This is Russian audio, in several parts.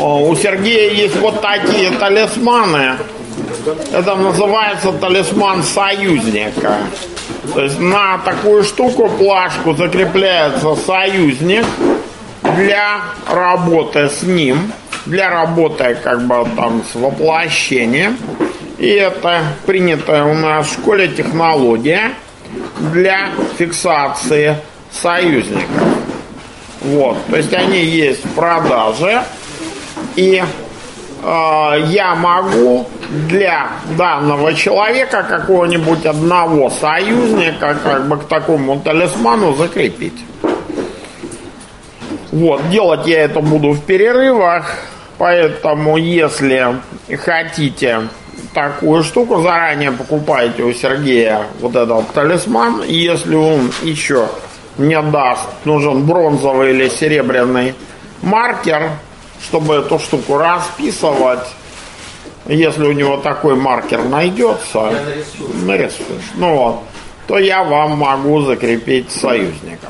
У Сергея есть вот такие талисманы. Это называется талисман союзника. То есть на такую штуку, плашку, закрепляется союзник для работы с ним, для работы как бы там с воплощением. И это принятая у нас в школе технология для фиксации союзников. Вот, то есть они есть в продаже. И я могу для данного человека какого-нибудь одного союзника как бы к такому талисману закрепить. Вот, делать я это буду в перерывах, поэтому если хотите такую штуку, заранее покупайте у Сергея вот этот талисман. И если он еще мне даст, нужен бронзовый или серебряный маркер, чтобы эту штуку расписывать, если у него такой маркер найдется, нарисуешь, ну вот, то я вам могу закрепить союзника.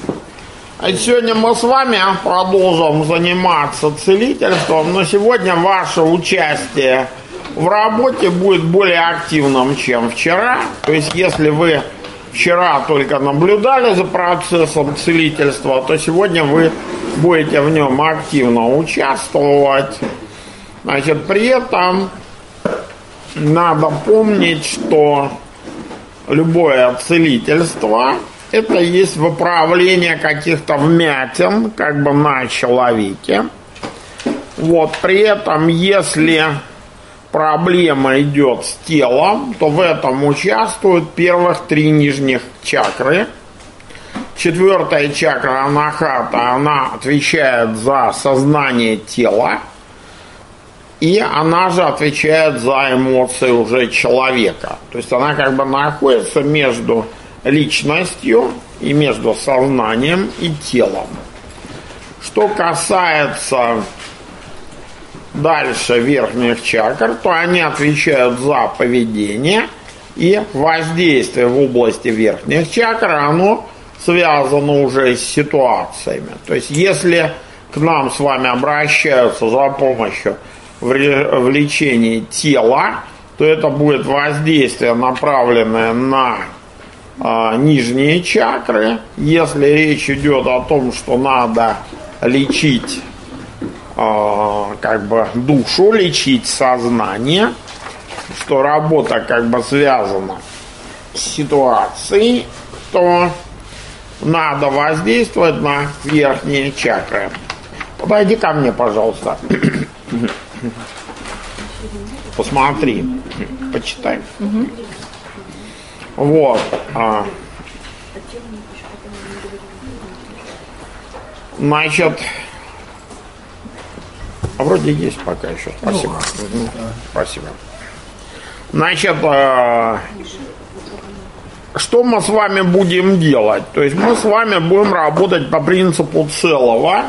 А сегодня мы с вами продолжим заниматься целительством, но сегодня ваше участие в работе будет более активным, чем вчера. То есть, если вы вчера только наблюдали за процессом целительства, то сегодня вы будете в нем активно участвовать. Значит, при этом надо помнить, что любое целительство — это есть выправление каких-то вмятин как бы на человеке. Вот, при этом, если проблема идет с телом, то в этом участвуют первых 3 нижних чакры. 4-я чакра анахата, она отвечает за сознание тела, и она же отвечает за эмоции уже человека. То есть она как бы находится между личностью и между сознанием и телом. Что касается дальше верхних чакр, то они отвечают за поведение, и воздействие в области верхних чакр, оно связано уже с ситуациями. То есть если к нам с вами обращаются за помощью в лечении тела, то это будет воздействие, направленное на нижние чакры. Если речь идет о том, что надо лечить как бы душу, лечить сознание, что работа как бы связана с ситуацией, то надо воздействовать на верхние чакры. Подойди ко мне, пожалуйста. Посмотри, почитай. Вот. Значит, вроде есть пока еще. Спасибо. Спасибо. Значит, что мы с вами будем делать? То есть мы с вами будем работать по принципу целого.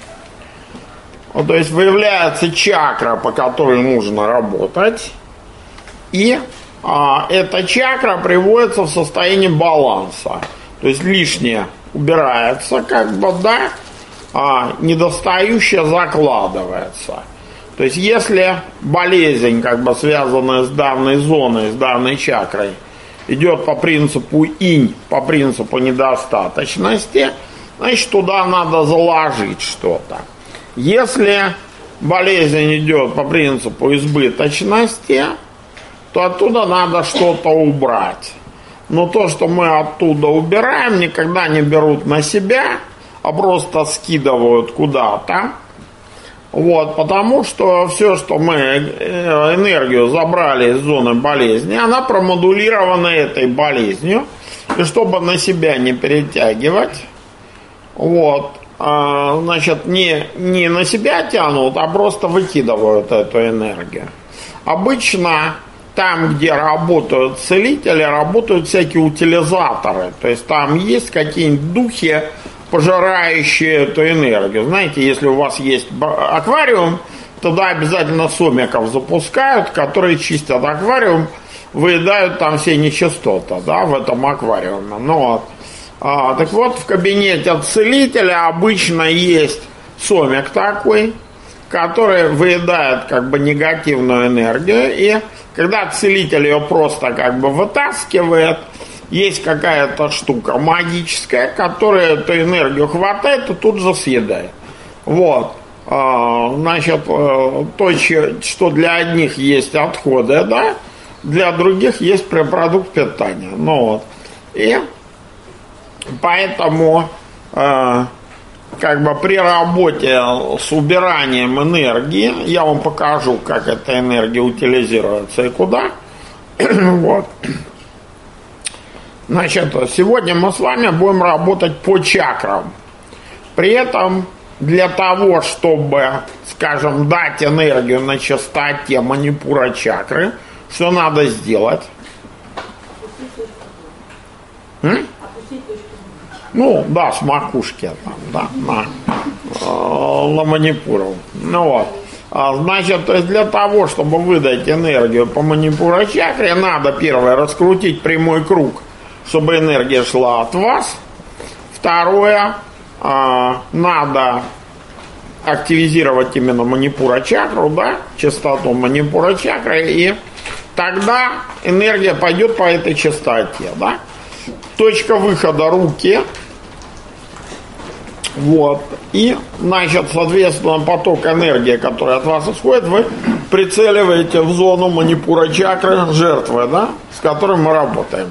То есть выявляется чакра, по которой нужно работать. И эта чакра приводится в состояние баланса. То есть лишнее убирается, как бы, да, а недостающее закладывается. То есть если болезнь, как бы связанная с данной зоной, с данной чакрой, идет по принципу инь, по принципу недостаточности, значит, туда надо заложить что-то. Если болезнь идет по принципу избыточности, то оттуда надо что-то убрать. Но то, что мы оттуда убираем, никогда не берут на себя, а просто скидывают куда-то. Вот, потому что все, что мы энергию забрали из зоны болезни, она промодулирована этой болезнью. И чтобы на себя не перетягивать, вот, значит, не на себя тянут, а просто выкидывают эту энергию. Обычно там, где работают целители, работают всякие утилизаторы. То есть там есть какие-нибудь духи, пожирающие эту энергию. Знаете, если у вас есть аквариум, туда обязательно сомиков запускают, которые чистят аквариум, выедают там все нечистоты, да, в этом аквариуме. Ну вот. Так вот, в кабинете целителя обычно есть сомик такой, который выедает как бы негативную энергию, и когда целитель ее просто как бы вытаскивает, есть какая-то штука магическая, которая эту энергию хватает и тут же съедает. Вот. Значит, то, что для одних есть отходы, да, для других есть продукт питания. Ну вот. И поэтому как бы при работе с убиранием энергии, я вам покажу, как эта энергия утилизируется и куда. Вот. Значит, сегодня мы с вами будем работать по чакрам. При этом для того, чтобы, скажем, дать энергию на частоте манипура чакры, что надо сделать? Ну, да, с макушки там, да, на манипуру. Ну вот. Значит, то есть для того, чтобы выдать энергию по манипура чакре, надо первое раскрутить прямой круг, чтобы энергия шла от вас. Второе, надо активизировать именно манипура чакру, да, частоту манипура чакры, и тогда энергия пойдет по этой частоте, да. Точка выхода руки. Вот. И, значит, соответственно, поток энергии, который от вас исходит, вы прицеливаете в зону манипура чакры жертвы, да, с которой мы работаем.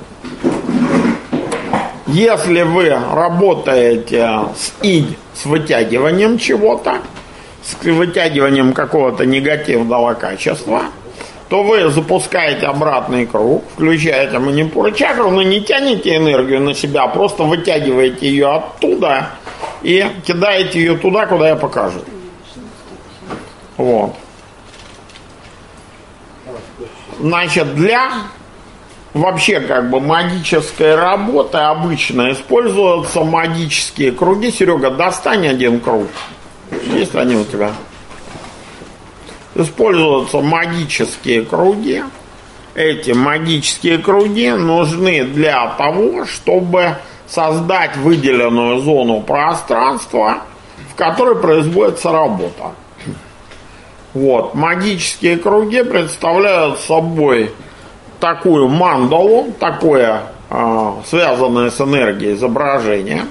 Если вы работаете с вытягиванием чего-то, с вытягиванием какого-то негативного качества, то вы запускаете обратный круг, включаете манипура чакру, но не тянете энергию на себя, просто вытягиваете ее оттуда и кидаете ее туда, куда я покажу. Вот. Значит, для вообще как бы магической работы обычно используются магические круги. Серега, достань один круг. Есть они у тебя? Используются магические круги. Эти магические круги нужны для того, чтобы создать выделенную зону пространства, в которой производится работа. Вот. Магические круги представляют собой такую мандалу, такое связанное с энергией изображение,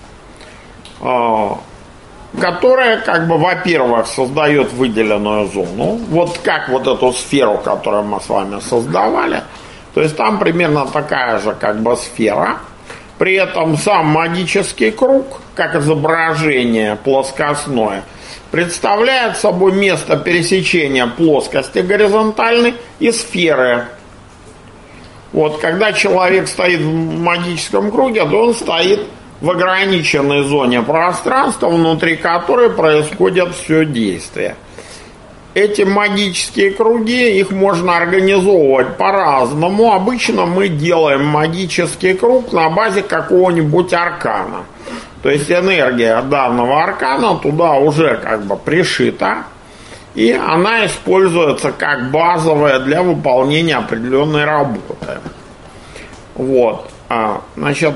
которая, как бы, во-первых, создает выделенную зону, вот как вот эту сферу, которую мы с вами создавали, то есть там примерно такая же, как бы, сфера, при этом сам магический круг, как изображение плоскостное, представляет собой место пересечения плоскости горизонтальной и сферы. Вот, когда человек стоит в магическом круге, то он стоит в ограниченной зоне пространства, внутри которой происходит все действие. Эти магические круги, их можно организовывать по-разному. Обычно мы делаем магический круг на базе какого-нибудь аркана. То есть энергия данного аркана туда уже как бы пришита, и она используется как базовая для выполнения определенной работы. Вот. Значит,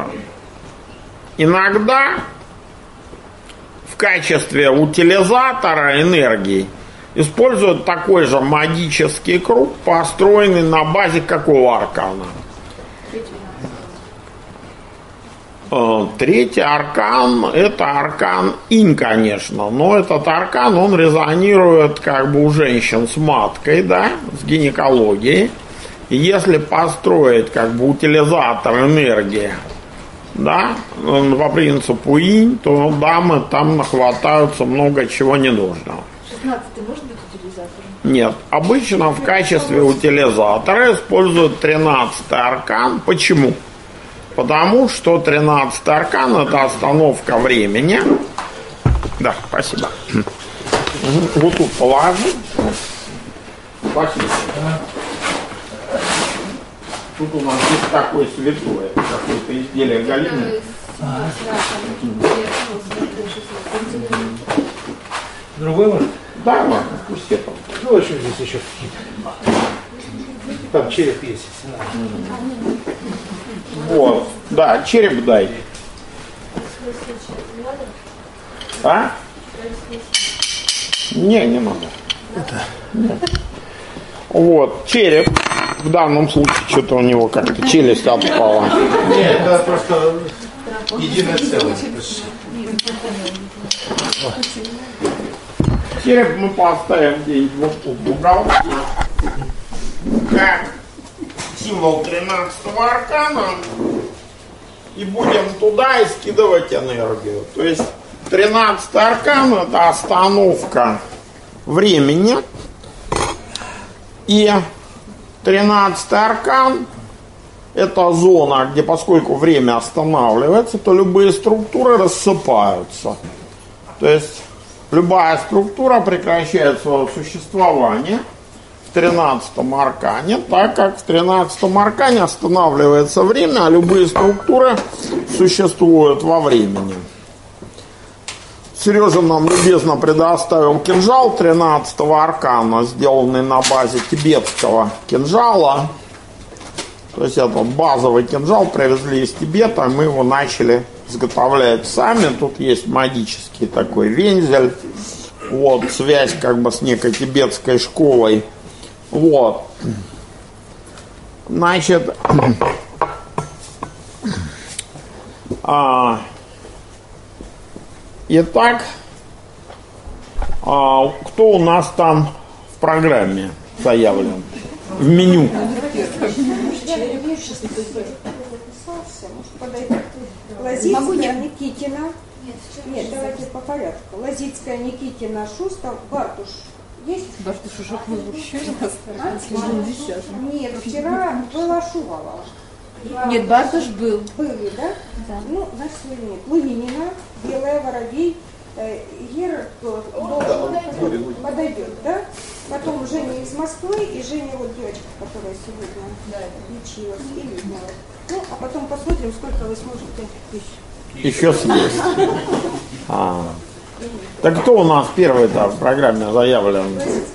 иногда в качестве утилизатора энергии используют такой же магический круг, построенный на базе какого аркана? Третий аркан – это аркан Инь, конечно, но этот аркан, он резонирует как бы у женщин с маткой, да, с гинекологией. И если построить как бы утилизатор энергии, да, по принципу Инь, то дамы там нахватаются много чего ненужного. 16-й может быть утилизатором? Нет, обычно в качестве утилизатора используют 13-й аркан. Почему? Потому что 13-й аркан – это остановка времени. Да, спасибо. Вот тут положу. Спасибо. Тут у нас есть такое святое, какое-то изделие галины. Другой может? Да, ладно, пусть это. Ну, еще здесь еще какие-то. Там череп есть. Вот, да, череп дай. Не надо. Нет. Вот, череп. В данном случае что-то у него как-то челюсть отпала. Нет, это просто единое целое. Череп мы поставим где-нибудь вот тут в уголке. Как символ 13-го аркана. И будем туда скидывать энергию. То есть 13-й аркан — это остановка времени. И 13-й аркан — это зона, где, поскольку время останавливается, то любые структуры рассыпаются. То есть любая структура прекращает свое существование в 13-м аркане, так как в 13-м аркане останавливается время, а любые структуры существуют во времени. Сережа нам любезно предоставил кинжал 13-го аркана, сделанный на базе тибетского кинжала. То есть это базовый кинжал привезли из Тибета, мы его начали изготовлять сами. Тут есть магический такой вензель. Вот, связь как бы с некой тибетской школой. Вот. Значит, итак, кто у нас там в программе заявлен? В меню. Лазицкая, Никитина. Нет, давайте по порядку. Лазицкая, Никитина, Шустов, Бартуш. Есть? Бартуш уже вообще Нет, вчера была Шувалова. Нет, Бартуш был. Были, да? Да. Ну, значит, нет. Лунинина, Белая, Воробей, Ер подойдет, да? Потом Женя из Москвы и Женя, вот девочка, которая сегодня лечилась и Людмила. Ну, а потом посмотрим, сколько вы сможете Еще съесть. Так кто у нас первый-то в программе заявлен?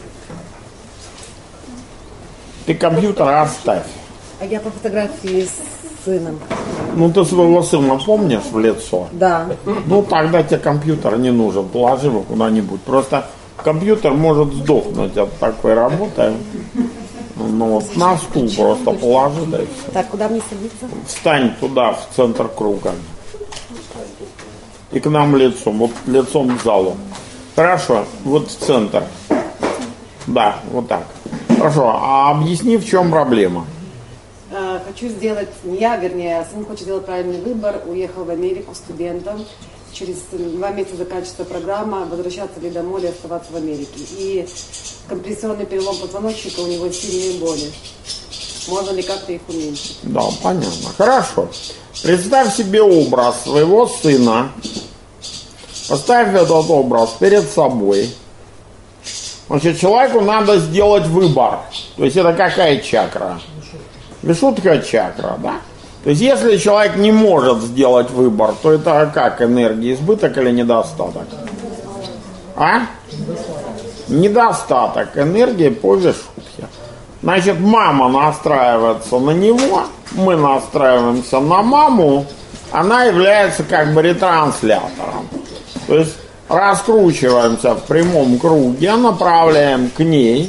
Ты компьютер оставь. А я по фотографии с сыном. Ну ты своего сына помнишь в лицо? Да. Ну тогда тебе компьютер не нужен, положи его куда-нибудь. Просто компьютер может сдохнуть от такой работы. Ну вот на стул просто положи, да и все. Так, куда мне садиться? Встань туда, в центр круга. И к нам лицом, вот лицом к залу. Хорошо, вот в центр. Да, вот так. Хорошо, а объясни, в чем проблема? Хочу сделать, не я, вернее, сын хочет сделать правильный выбор, уехал в Америку студентом, через 2 месяца заканчивается программа, возвращаться ли домой или оставаться в Америке. И компрессионный перелом позвоночника, у него сильные боли. Можно ли как-то их уменьшить? Да, понятно. Хорошо. Представь себе образ своего сына. Поставь этот образ перед собой. Значит, человеку надо сделать выбор. То есть это какая чакра? Вишудха чакра, да? То есть если человек не может сделать выбор, то это как энергия, избыток или недостаток? А? Недостаток энергии по вишудхе. Значит, мама настраивается на него, мы настраиваемся на маму, она является как бы ретранслятором. То есть раскручиваемся в прямом круге, направляем к ней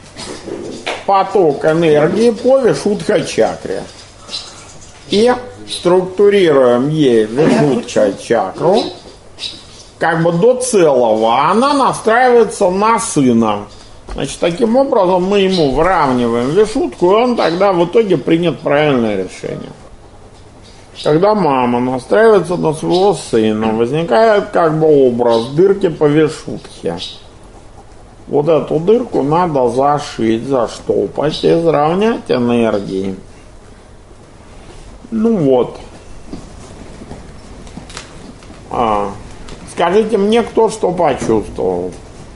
поток энергии по вишудха-чакре. И структурируем ей вишудха-чакру как бы до целого. Она настраивается на сына. Значит, таким образом мы ему выравниваем вишудку, и он тогда в итоге принят правильное решение. Когда мама настраивается на своего сына, возникает как бы образ дырки по вишудхе. Вот эту дырку надо зашить, заштопать и изравнять энергии. Ну вот. Скажите мне, кто что почувствовал?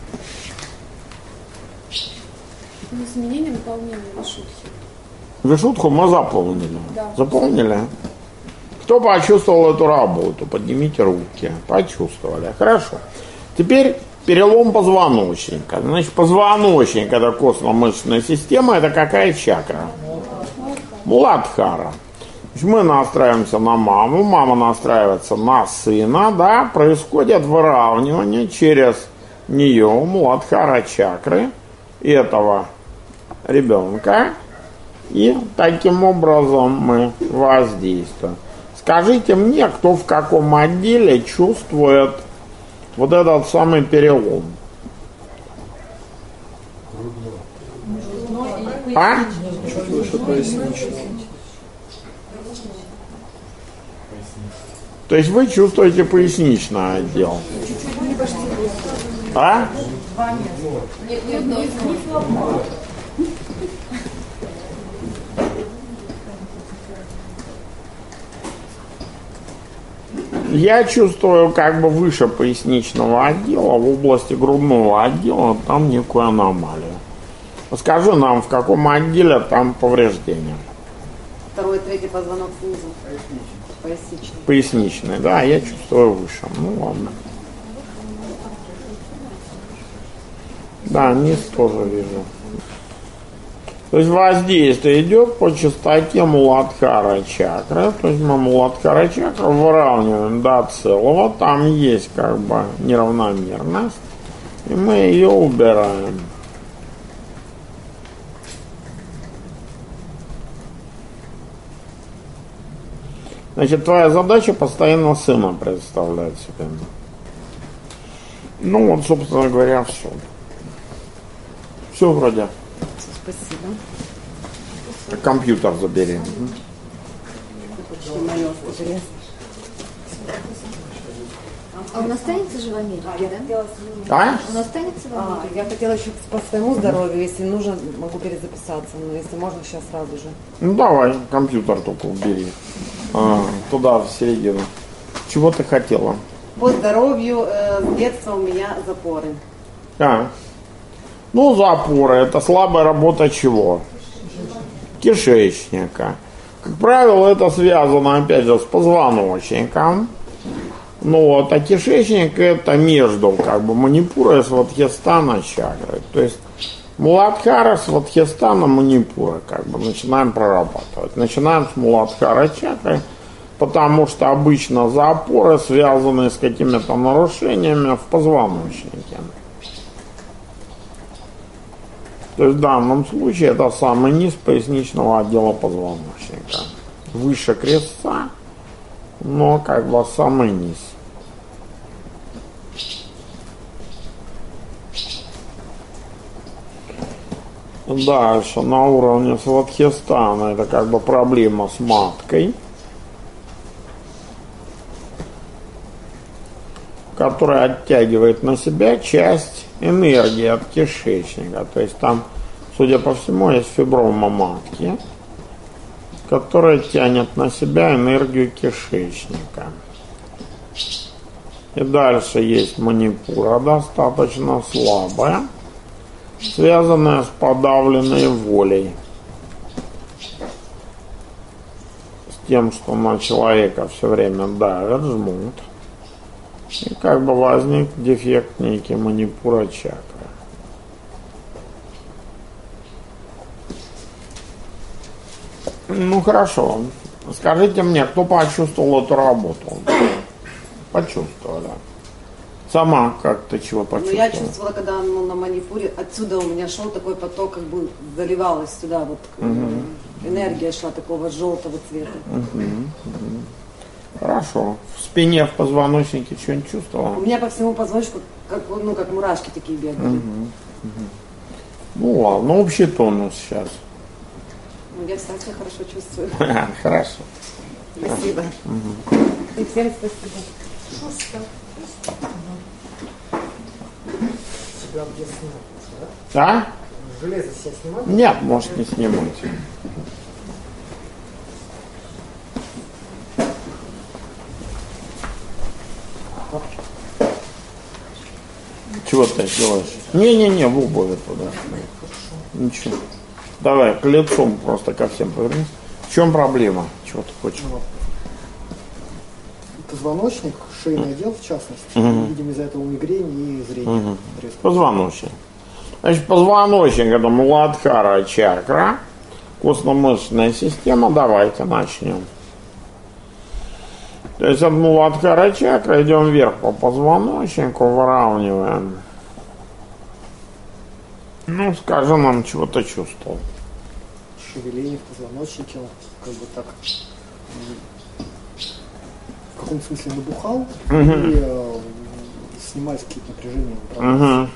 Изменение наполнения вишудхи. Вишудху мы заполнили. Да. Заполнили? Кто почувствовал эту работу? Поднимите руки. Почувствовали. Хорошо. Теперь перелом позвоночника. Значит, позвоночник — это костно-мышечная система. Это какая чакра? Муладхара. Значит, мы настраиваемся на маму, мама настраивается на сына, да, происходит выравнивание через нее, Муладхара чакры этого ребенка, и таким образом мы воздействуем. Скажите мне, кто в каком отделе чувствует вот этот самый перелом? А? То есть вы чувствуете поясничный отдел? А? Я чувствую как бы выше поясничного отдела, в области грудного отдела, там некую аномалию. Скажи нам, в каком отделе там повреждения? Второй, третий позвонок снизу. Поясничный. Поясничный, да, я чувствую выше. Ну ладно. Да, низ тоже вижу. То есть воздействие идет по частоте Муладхара чакры. То есть мы Муладхара чакру выравниваем до целого. Там есть как бы неравномерность. И мы ее убираем. Значит, твоя задача постоянно сына представлять себе. Ну вот, собственно говоря, все. Все вроде. Спасибо. Компьютер забери. Почти мое, интересно. А он останется же в Америке, да? А? Он останется в Америке? Я хотела еще по своему здоровью, если нужно, могу перезаписаться, но если можно, сейчас сразу же. Ну давай, компьютер только убери. Туда, в середину. Чего ты хотела? По здоровью с детства у меня запоры. Ну, запоры, это слабая работа чего? Кишечника. Как правило, это связано, опять же, с позвоночником. Ну вот, а кишечник это между, как бы, Манипура и Сватхистана чакрой. То есть Муладхара, Сватхистана, Манипура, как бы, начинаем прорабатывать. Начинаем с Муладхара чакры, потому что обычно запоры связаны с какими-то нарушениями в позвоночнике. То есть в данном случае это самый низ поясничного отдела позвоночника. Выше крестца, но как бы самый низ. Дальше на уровне Сватхистана это как бы проблема с маткой, которая оттягивает на себя часть энергии от кишечника. То есть там, судя по всему, есть фиброма матки, которая тянет на себя энергию кишечника. И дальше есть манипура, достаточно слабая, связанная с подавленной волей. С тем, что на человека все время давят, жмут. И как бы возник дефект некий манипура чакры. Ну хорошо. Скажите мне, кто почувствовал эту работу? Почувствовала. Сама как ты чего почувствовала? Ну, я чувствовала, когда на манипуре, отсюда у меня шел такой поток, как бы заливалась сюда, вот энергия шла такого желтого цвета. Хорошо. В спине, в позвоночнике что-нибудь чувствовала? У меня по всему позвоночнику, как мурашки такие бегали. Ну ладно, ну, общий тонус сейчас. Ну, я, кстати, хорошо чувствую. Хорошо. Спасибо. И всем спасибо. Себя где снимать, да? А? Железо себя снимать? Нет, может не снимать. Чего ты делаешь? Не-не-не, в обуви туда. Ничего. Давай, к лицу просто ко всем повернись. В чем проблема? Чего ты хочешь? Позвоночник, шейный отдел в частности. Видим из-за этого мигрень и зрение. Позвоночник. Значит, позвоночник это Муладхара чакра, костно-мышечная система. Давайте начнем. То есть от Муладхара чакры идем вверх по позвоночнику, выравниваем Ну, скажи нам, чего ты чувствовал. Шевеление в позвоночнике, как бы так, в каком смысле набухал и снимались какие-то напряжения.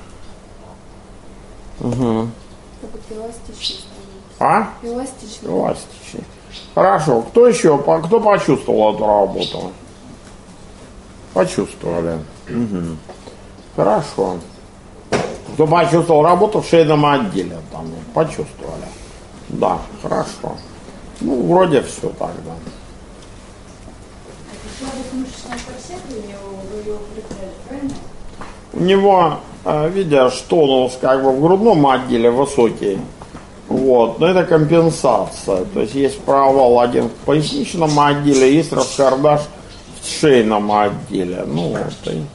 Как будто эластичный становится. А? Эластичный. Эластичный. Хорошо. Кто еще? Кто почувствовал эту работу? Почувствовали. Угу. Хорошо. Кто почувствовал работу в шейном отделе? Там, почувствовали. Да, хорошо. Ну, вроде все тогда. У него, видишь, тонус как бы в грудном отделе высокий. Вот, но это компенсация. То есть есть провал один в поясничном отделе, есть раскардаш в шейном отделе. Ну вот и.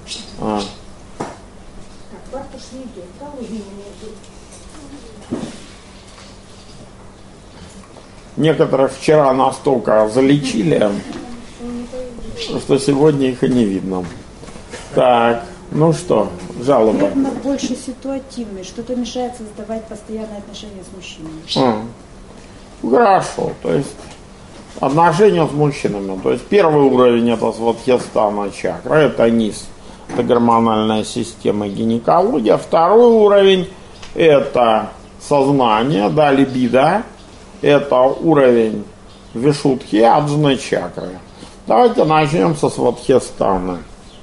Некоторых вчера настолько залечили, что сегодня их и не видно. Так, ну что, жалоба. Наверное, больше ситуативный. Что-то мешает создавать постоянные отношения с мужчиной. Хорошо, то есть отношения с мужчинами. То есть первый уровень это свадхистана чакра, это низ, это гормональная система и гинекология. Второй уровень это сознание, да, либидо. Это уровень вишудхи, аджна чакры. Давайте начнем со свадхистана.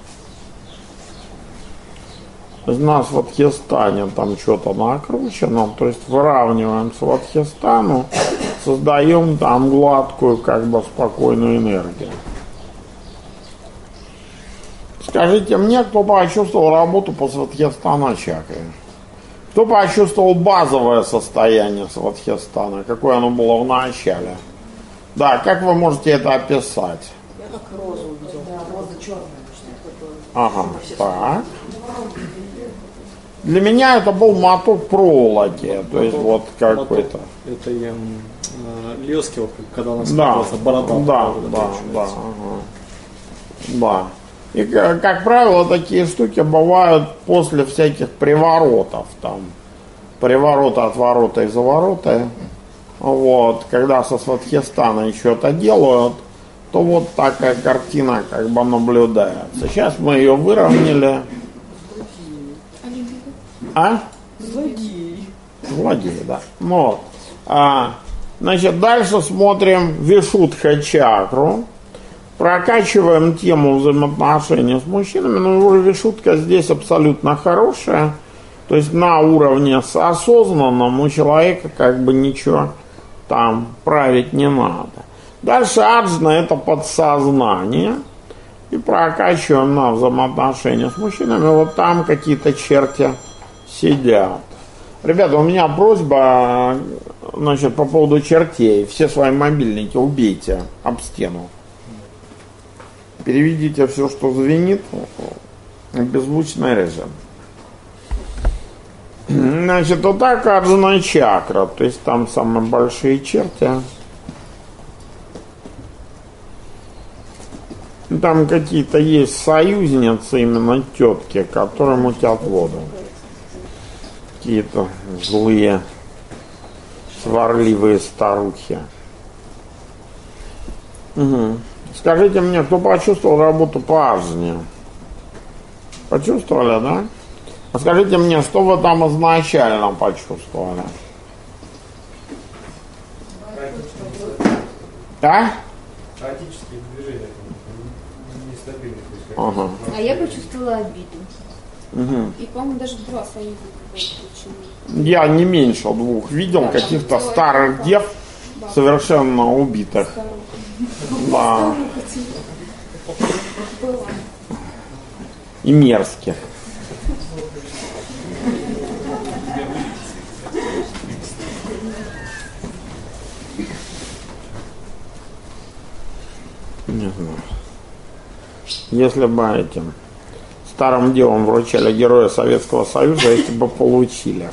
На свадхистане там что-то накручено, то есть выравниваем свадхистану, создаем там гладкую, как бы спокойную энергию. Скажите мне, кто почувствовал работу по свадхистана чакре? Кто почувствовал базовое состояние свадхистана, какое оно было в начале? Да, как вы можете это описать? Я как розу увидел. Да, роза черная. Ага, так. Для меня это был моток проволоки, то есть вот какой-то. Это я лески, вот, когда у нас борода. Да. Да. И, как правило, такие штуки бывают после всяких приворотов, там, приворота, отворота и заворота. Вот, когда со свадхистана что-то делают, то вот такая картина как бы наблюдается. Сейчас мы ее выровняли. Злодей, да. Вот. Значит, дальше смотрим вишудха чакру. Прокачиваем тему взаимоотношений с мужчинами, но уже вишудка здесь абсолютно хорошая. То есть на уровне с осознанным у человека как бы ничего там править не надо. Дальше аджна это подсознание. И прокачиваем на взаимоотношения с мужчинами. Вот там какие-то черти сидят. Ребята, у меня просьба, значит, по поводу чертей. Все свои мобильники убейте об стену. Переведите все, что звенит, в беззвучный режим. Значит, вот так аджна чакра. То есть там самые большие черти. Там какие-то есть союзницы, именно тетки, которые мутят воду. Какие-то злые, сварливые старухи. Угу. Скажите мне, кто почувствовал работу по аджне? Почувствовали, да? А скажите мне, что вы там изначально почувствовали? А? Хаотические движения, нестабильные. Ага. А я почувствовала обиду. Угу. И, по-моему, даже два союза какого-то. Я не меньше двух видел каких-то старых дев, совершенно убитых. Да. И мерзких. Не знаю. Если бы этим старым девам вручали Героя Советского Союза, эти бы получили.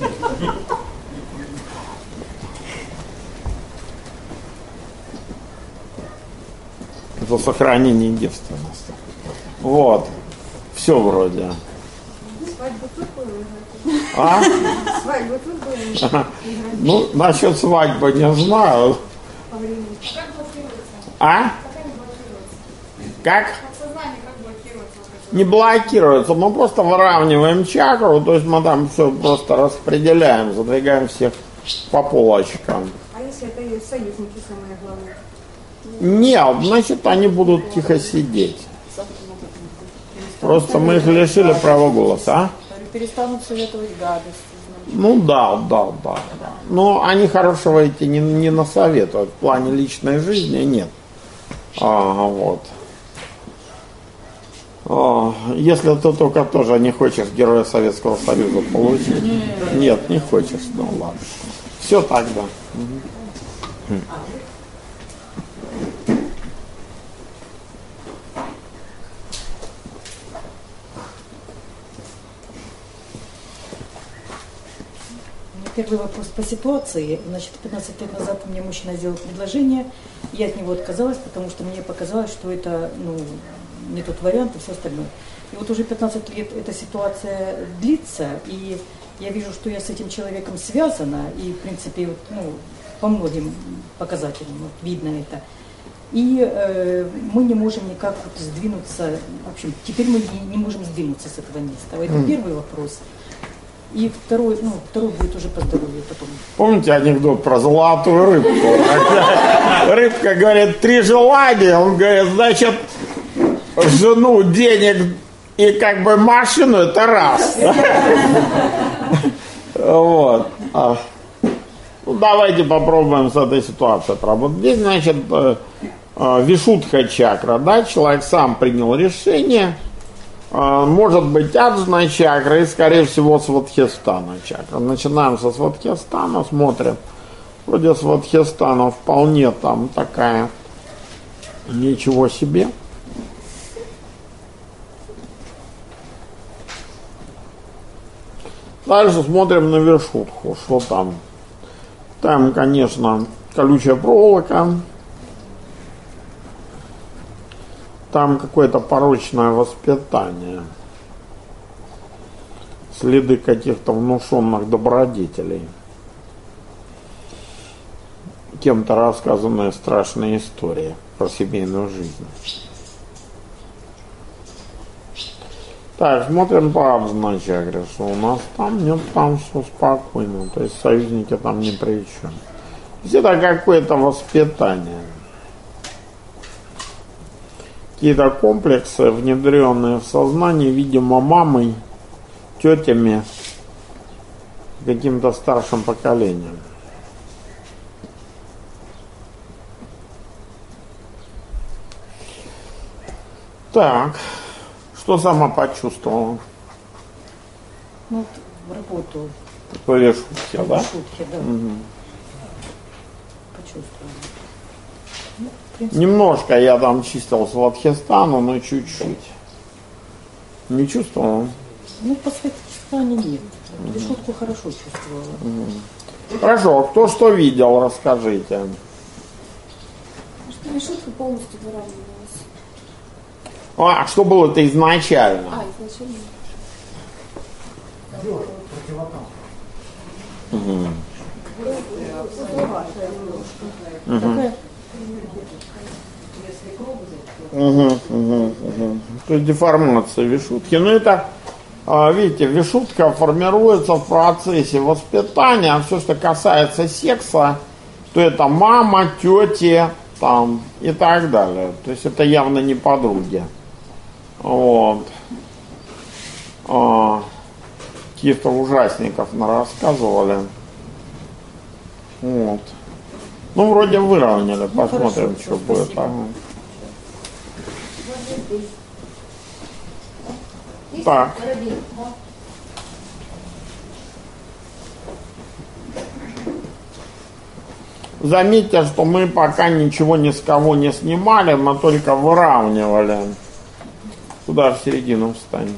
За сохранение девственности. Вот. Все вроде. А? Свадьбу тут будем. Ну, насчет свадьбы не знаю. По времени. А? Как? Не блокируется, мы просто выравниваем чакру, то есть мы там все просто распределяем, задвигаем всех по полочкам. А если это и союзники самые главные? Нет, значит они будут тихо сидеть. Просто мы их лишили права голоса, а? Перестанут советовать гадости. Ну да. Но они хорошего идти не насоветуют. В плане личной жизни нет. Вот. Если ты только тоже не хочешь Героя Советского Союза получить. Нет, не хочешь. Ну ладно. Все тогда. Первый вопрос по ситуации. Значит, 15 лет назад мне мужчина сделал предложение, я от него отказалась, потому что мне показалось, что это не тот вариант и все остальное. И вот уже 15 лет эта ситуация длится, и я вижу, что я с этим человеком связана, и, в принципе, по многим показателям видно это. И мы не можем никак сдвинуться, в общем, теперь мы не можем сдвинуться с этого места. Это первый вопрос. И второй будет уже по здоровью потом. Помните анекдот про золотую рыбку? Рыбка говорит 3 желания, он говорит, значит, жену, денег и как бы машину, это раз. Вот. Ну, давайте попробуем с этой ситуацией отработать. Здесь, значит, вишудха чакра, да, человек сам принял решение. Может быть аджна чакра и, скорее всего, свадхистана чакра. Начинаем со свадхистана, смотрим. Вроде свадхистана вполне там такая, ничего себе. Дальше смотрим на вишудху, что там. Там, конечно, колючая проволока. Там какое-то порочное воспитание, следы каких-то внушенных добродетелей, кем-то рассказанные страшные истории про семейную жизнь. Так, смотрим по аджна чакре, что у нас там, нет, там все спокойно, то есть союзники там ни при чем. То есть это какое-то воспитание. Какие-то комплексы, внедренные в сознание, видимо, мамой, тетями, каким-то старшим поколением. Так, что сама почувствовала? В работу. По вишудхе, да? Вишудхе, да. Угу. Почувствовала. Немножко я там чистил свадхистану, но чуть-чуть. Не чувствовал? По свадхистане нет. Вишудху хорошо чувствовала. Хорошо, кто что видел, расскажите. Что вишудха полностью выравнивалась. Что было-то изначально? Изначально. То есть деформация вишудхи. Ну это, видите, вишудха формируется в процессе воспитания, а все, что касается секса, то это мама, тети там, и так далее. То есть это явно не подруги. Вот. Каких-то ужасников рассказывали. Вот. Ну, вроде выровняли, посмотрим, хорошо, что будет. Так. Заметьте, что мы пока ничего ни с кого не снимали, мы только выравнивали. Туда в середину встань.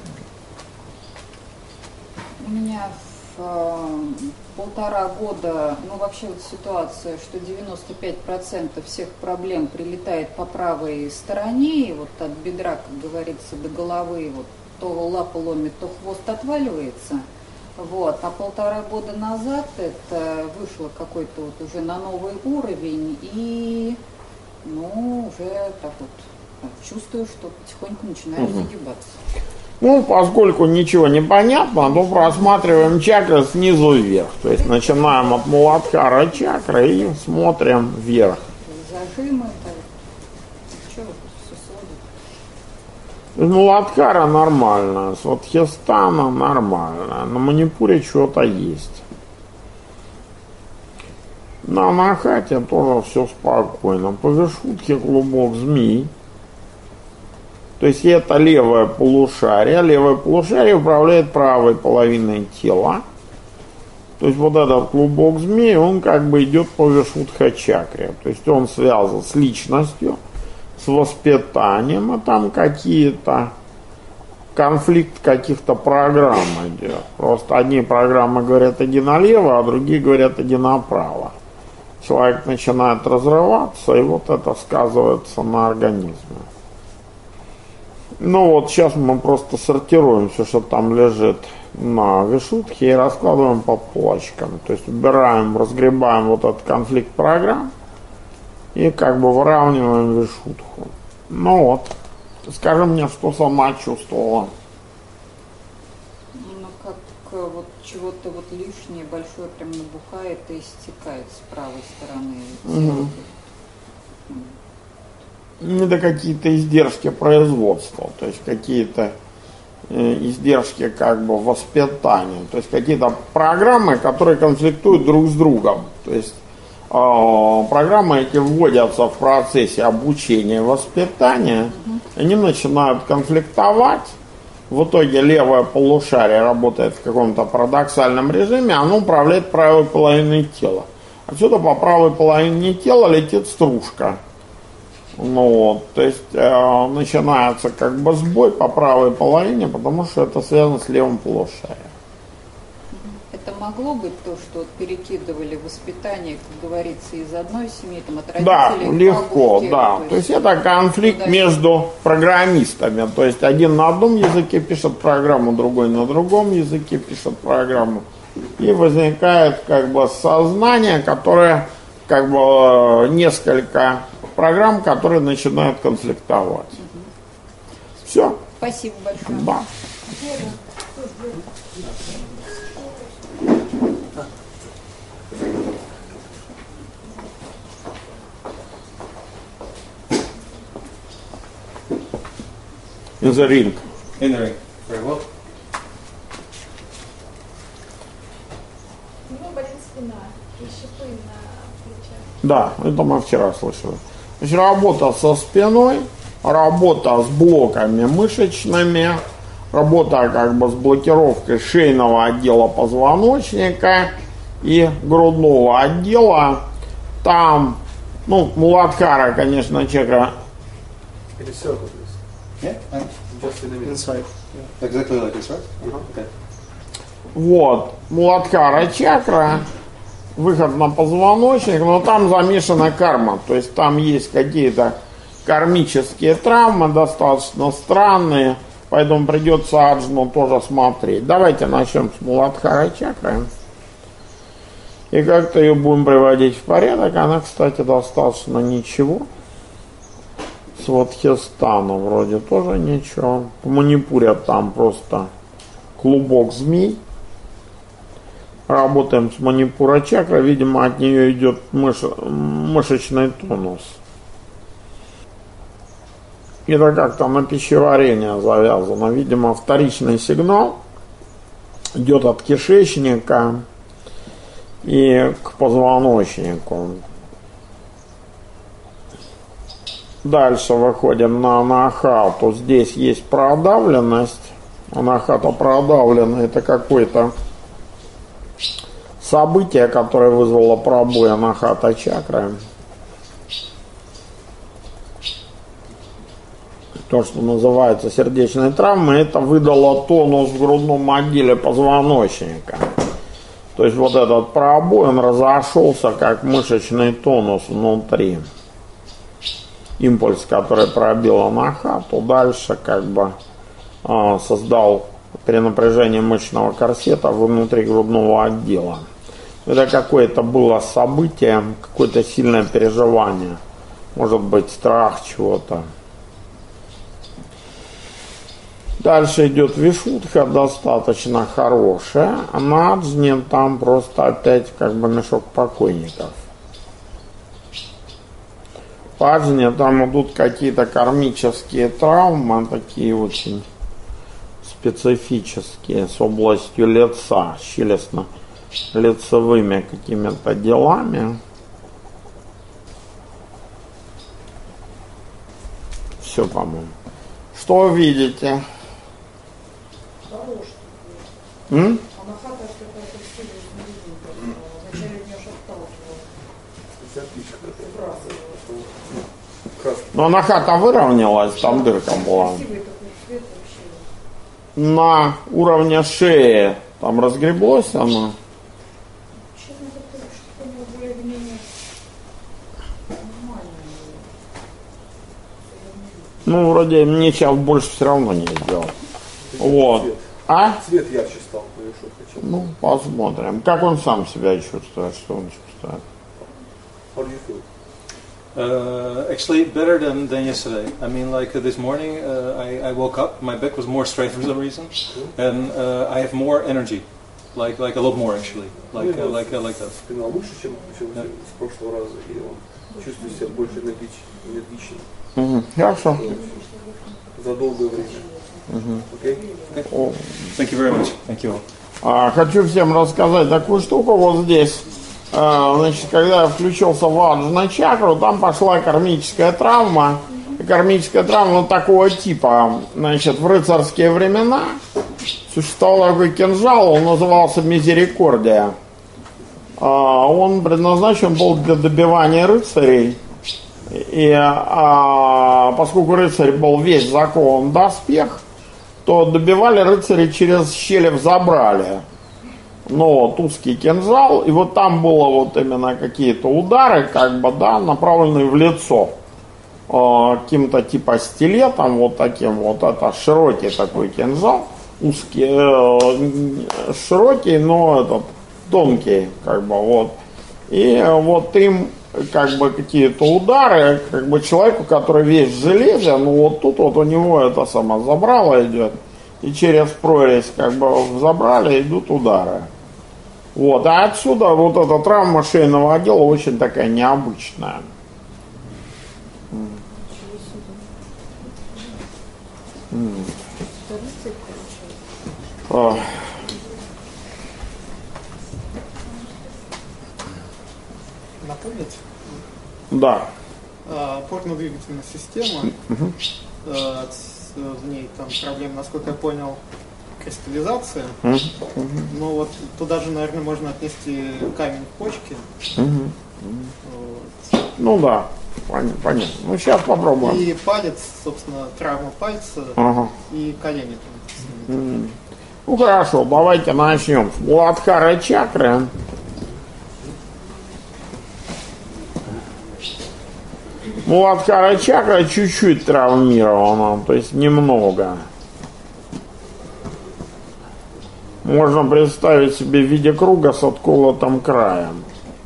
У меня в 1,5 года, вообще ситуация, что 95% всех проблем прилетает по правой стороне, и от бедра, как говорится, до головы, то лапа ломит, то хвост отваливается. Вот. А 1,5 года назад это вышло какой-то вот уже на новый уровень, и ну, уже так вот чувствую, что потихоньку начинаю загибаться. Ну, поскольку ничего не понятно, то просматриваем чакры снизу вверх. То есть начинаем от Муладхара чакры и смотрим вверх. Зажимы, так. Что все сводит? Муладхара нормально, Свадхистана нормально, на Манипуре что-то есть. На Анахате тоже все спокойно. По Вишудхе клубок змей. То есть это левое полушарие. Левое полушарие управляет правой половиной тела. То есть вот этот клубок змей, он как бы идет по Вишудха-чакре. То есть он связан с личностью, с воспитанием, и там какие-то конфликт каких-то программ идет. Просто одни программы говорят иди налево, а другие говорят иди направо. Человек начинает разрываться, и вот это сказывается на организме. Ну вот сейчас мы просто сортируем все, что там лежит на Вишудхе, и раскладываем по полочкам. То есть убираем, разгребаем вот этот конфликт программ и как бы выравниваем Вишудху. Ну вот, скажи мне, что сама чувствовала. Ну, как вот чего-то вот лишнее, большое прям набухает и истекает с правой стороны. Это какие-то издержки производства, то есть какие-то издержки как бы воспитания, то есть какие-то программы, которые конфликтуют друг с другом. То есть программы эти вводятся в процессе обучения и воспитания, они начинают конфликтовать. В итоге левое полушарие работает в каком-то парадоксальном режиме, оно управляет правой половиной тела. Отсюда по правой половине тела летит стружка. Ну вот, то есть начинается как бы сбой по правой половине, потому что это связано с левым полушарием. Это могло быть то, что перекидывали воспитание, как говорится, из одной семьи, там, от родителей? Да, легко, бабушке, да. То есть это конфликт между программистами. То есть один на одном языке пишет программу, другой на другом языке пишет программу. И возникает как бы сознание, которое как бы несколько программ, которые начинают конфликтовать. Все. Спасибо большое. Да. In the ring. In the ring. Very well. Да, это мы вчера слышали. Значит, работа со спиной, работа с блоками мышечными, работа как бы с блокировкой шейного отдела позвоночника и грудного отдела. Там, ну, Муладхара, конечно, чакра. It is circle, please. Yeah, Just in the middle. inside. Exactly like this, right? Okay. Вот, Муладхара чакра, выход на позвоночник, но там замешана карма, то есть там есть какие-то кармические травмы, достаточно странные, поэтому придется Аджну тоже смотреть. Давайте начнем с Муладхара чакры. И как-то ее будем приводить в порядок. Она, кстати, достаточно ничего. Свадхистана вроде тоже ничего. По Манипуре там просто клубок змей. Работаем с Манипура чакра. Видимо, от нее идет мышечный тонус. Это как-то на пищеварение завязано. Видимо, вторичный сигнал идет от кишечника и к позвоночнику. Дальше выходим на анахату. Здесь есть продавленность. Анахата продавлена. Это какое-то событие, которое вызвало пробой анахата чакры. То, что называется сердечной травмой, это выдало тонус в грудном отделе позвоночника. То есть вот этот пробой, он разошелся как мышечный тонус внутри. Импульс, который пробил анахату, дальше как бы создал при напряжении мышечного корсета внутри грудного отдела. Это какое-то было событие, какое-то сильное переживание. Может быть, страх чего-то. Дальше идет вишудха, достаточно хорошая. А на аджне там просто опять как бы мешок покойников. В аджне там идут какие-то кармические травмы, такие очень специфические, с областью лица, челюстно-лицевыми какими-то делами. Все, по-моему. Что вы видите? Но анахата выровнялась, там дырка была. На уровне шеи там разгреблось оно. Ну, вроде ничего больше все равно не сделал. Вот. А? Цвет ярче стал, ну, посмотрим. Как он сам себя чувствует, что он чувствует? How do you feel? Actually, better than yesterday. I mean, like this morning, I woke up. My back was more straight for some reason, and I have more energy, like a lot more actually, like that. Спина лучше, чем с прошлого раза, и он чувствует себя больше энергичным. Хорошо. За долгое время. Okay. Thank you very much. Thank you all. Хочу всем рассказать такую штуку вот здесь. Значит, когда я включился в аджна чакру, там пошла кармическая травма. И кармическая травма такого типа. Значит, в рыцарские времена существовал такой кинжал, он назывался Мизерикордия. Он предназначен был для добивания рыцарей. И поскольку рыцарь был весь закован в доспех, то добивали рыцарей через щели в забрале. Но вот узкий кинжал, и вот там было вот именно какие-то удары, как бы, да, направленные в лицо. Каким-то типа стилетом, вот таким вот, это широкий такой кинжал, узкий, широкий, но этот тонкий, как бы, вот. И вот им, как бы, какие-то удары, как бы, человеку, который весь в железе, ну вот тут вот у него это само забрало идет, и через прорезь, как бы, в забрале идут удары. Вот, а отсюда вот эта травма шейного отдела очень такая необычная. Напомнить? Да. Опорно-двигательная система, в ней там проблема, насколько я понял, кристаллизация. Но вот туда же, наверное, можно отнести камень в почке. Вот. Ну да, понятно. Ну сейчас попробуем. И палец, собственно, травма пальца и колени. Ну хорошо, давайте начнем с Муладхара чакры. Муладхара чакра чуть-чуть травмирована, то есть немного. Можно представить себе в виде круга с отколотым краем.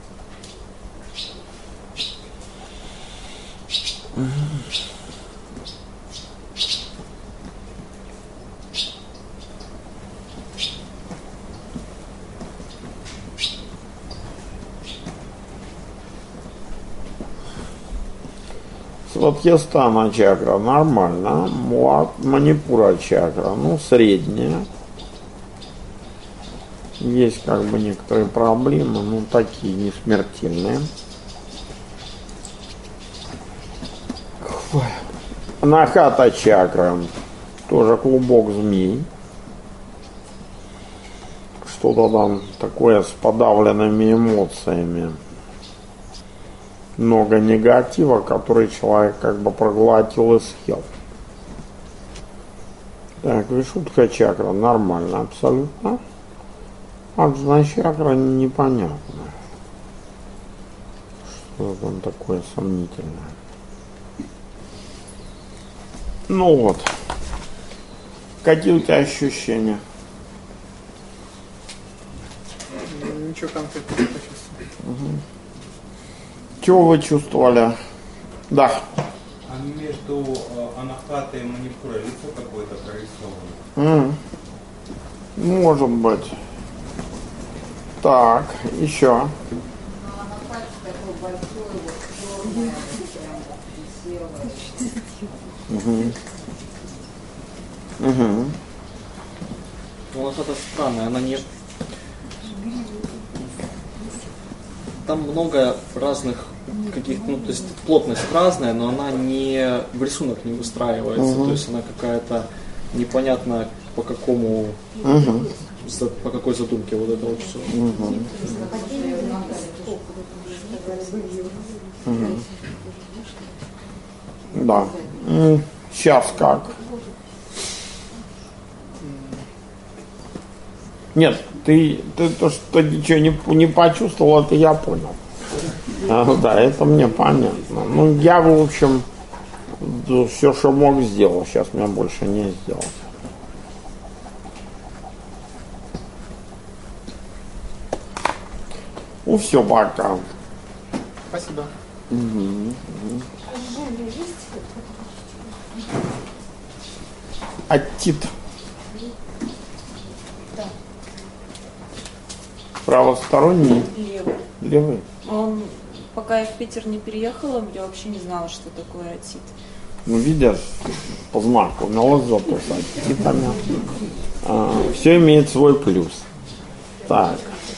Сватхистана чакра нормально, Манипура чакра, ну, средняя. Есть как бы некоторые проблемы, но такие не смертельные. Анахата чакра, тоже клубок змей. Что-то там такое с подавленными эмоциями. Много негатива, который человек как бы проглотил и съел. Так, Вишудха чакра нормально абсолютно. Аджна чакра непонятно. Что там такое сомнительное. Ну вот. Какие у тебя ощущения? Ничего конкретного не почувствовал. Чего вы чувствовали? Да. А между анахатой и манипурой лицо какое-то прорисовано? Может быть. Так, еще. Ну, анахат такой большой, вот черный, прям висело. Ну, анахата странная, она не... Там много разных каких-то, ну, то есть плотность разная, но она не в рисунок не выстраивается, то есть она какая-то непонятно по какому, по какой задумке вот это вот все. Да. Сейчас как? Нет, ты то, что ничего не почувствовал, это я понял. Да, это мне понятно. Ну, я, в общем, все, что мог, сделал. Сейчас мне больше не сделать. Ну, все, пока. Спасибо. Аттит. Правосторонний? Левый. Левый. Он, пока я в Питер не переехала, я вообще не знала, что такое отит. Ну, видишь, по знаку налазоту с аттитами. Все имеет свой плюс. Так.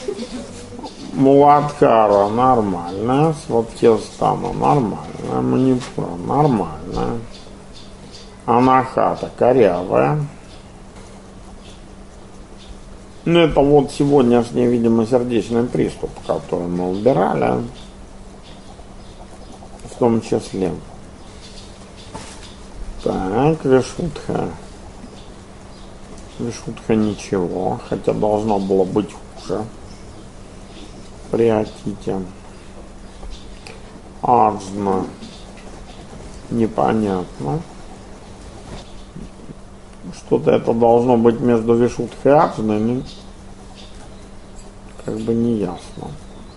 Муладхара нормальная, Сватхистана нормальная, Манипура нормальная, Анахата корявая. Ну, это вот сегодняшний, видимо, сердечный приступ, который мы убирали, в том числе. Так, Вишудха. Вишудха ничего, хотя должно было быть хуже. При Атите. Аджна. Непонятно. Что-то это должно быть между Вишудхой и Аджной, но как бы не ясно.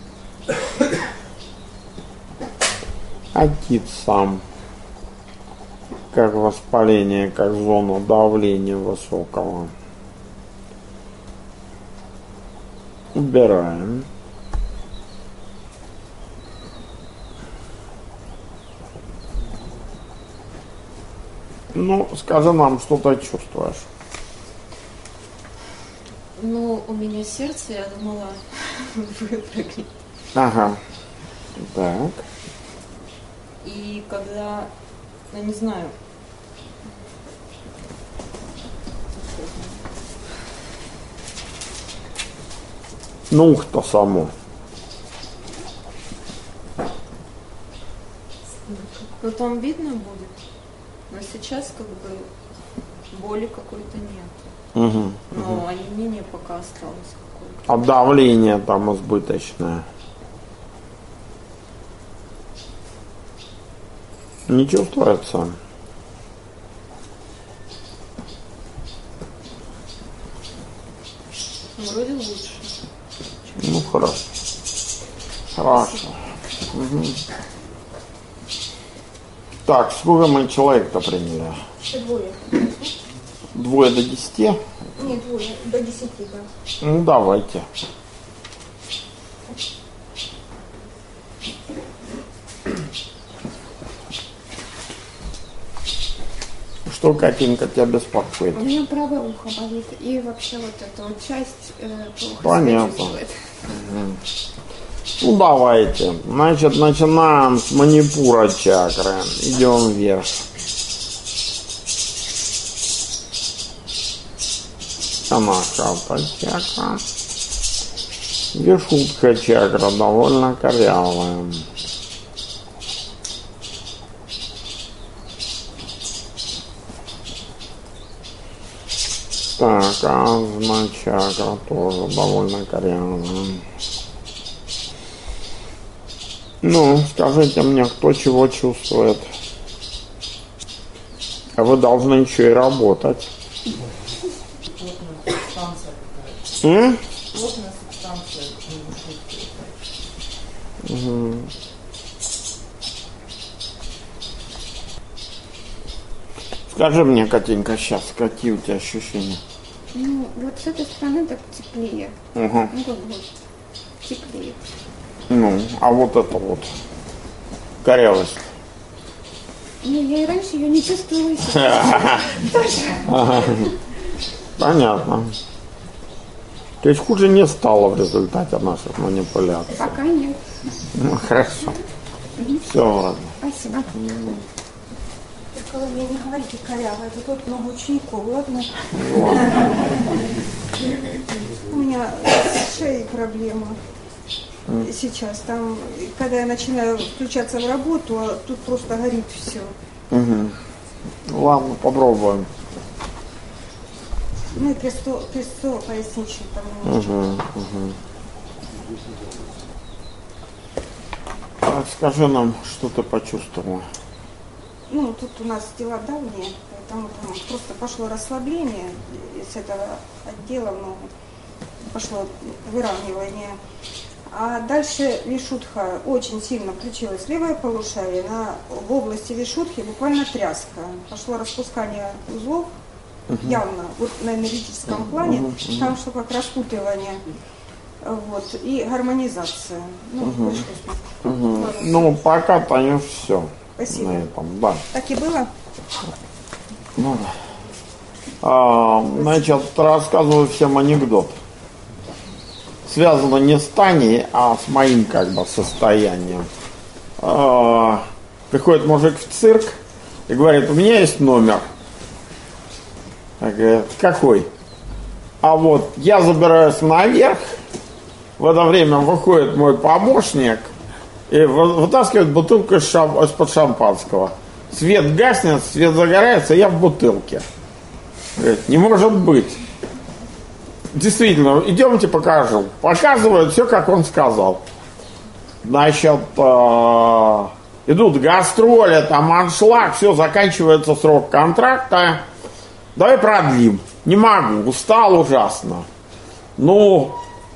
Атит сам. Как воспаление, как зона давления высокого. Убираем. Ну, скажи нам, что ты чувствуешь. Ну, у меня сердце, я думала, выпрыгнет. Ага. Так. И когда, я не знаю, Ну, кто само. ну там видно будет, но сейчас как бы боли какой-то нет. Но онемение пока осталось какое-то. А давление там избыточное. Не чувствуется? Вроде лучше. Ну, хорошо. Хорошо. Так, сколько мы человек-то приняли? 2. 2 до 10? Нет, 2 до 10, да. Ну, давайте. Что, Катенька, тебя беспокоит? У меня правое ухо болит, и вообще вот эта вот часть плохо Понятно. себя чувствует. Ну, давайте. Значит, начинаем с Манипура чакры. Идем вверх. Анахата чакра. Вишудха чакра довольно корявая. Так, Азна чакра тоже довольно корявая. Ну, скажите мне, кто чего чувствует. А вы должны еще и работать. Субстанция какая-то. Плотная субстанция Угу. Скажи мне, Катенька, сейчас, какие у тебя ощущения? Ну, вот с этой стороны так теплее. Угу. Ну, как бы теплее. Ну, а вот это вот корявость. Ну, я и раньше ее не чувствовала. И сейчас. Понятно. То есть хуже не стало в результате наших манипуляций? Пока нет. Ну, хорошо. Все, ладно. Спасибо. Только мне не говорите коряво, это тут много учеников, ладно? У меня с шеей проблема сейчас. Там, когда я начинаю включаться в работу, а тут просто горит все. Угу. Ладно, попробуем. Ну и крестцово поясничный там Угу, угу. Так, скажи нам, что ты почувствовала? Ну, тут у нас дела давние, поэтому там просто пошло расслабление с этого отдела, ну, пошло выравнивание. А дальше вишудха очень сильно включилась левое полушарие, в области вишудхи буквально тряска. Пошло распускание узлов, явно, вот на энергетическом плане, там что как распутывание. Вот, и гармонизация. Ну, Ну, пока-то не все. Спасибо. На этом, да. Так и было? Ну, значит, рассказываю всем анекдот. Связано не с Таней, а с моим как бы состоянием. Приходит мужик в цирк и говорит: у меня есть номер. Я говорю: какой? А вот я забираюсь наверх, в это время выходит мой помощник и вытаскивает бутылку из-под шампанского. Свет гаснет, свет загорается, я в бутылке. Говорит: не может быть. Действительно, идемте покажу. Показывают все, как он сказал. Значит, идут гастроли, там аншлаг, все, заканчивается срок контракта. Давай продлим. Не могу, устал ужасно. Ну,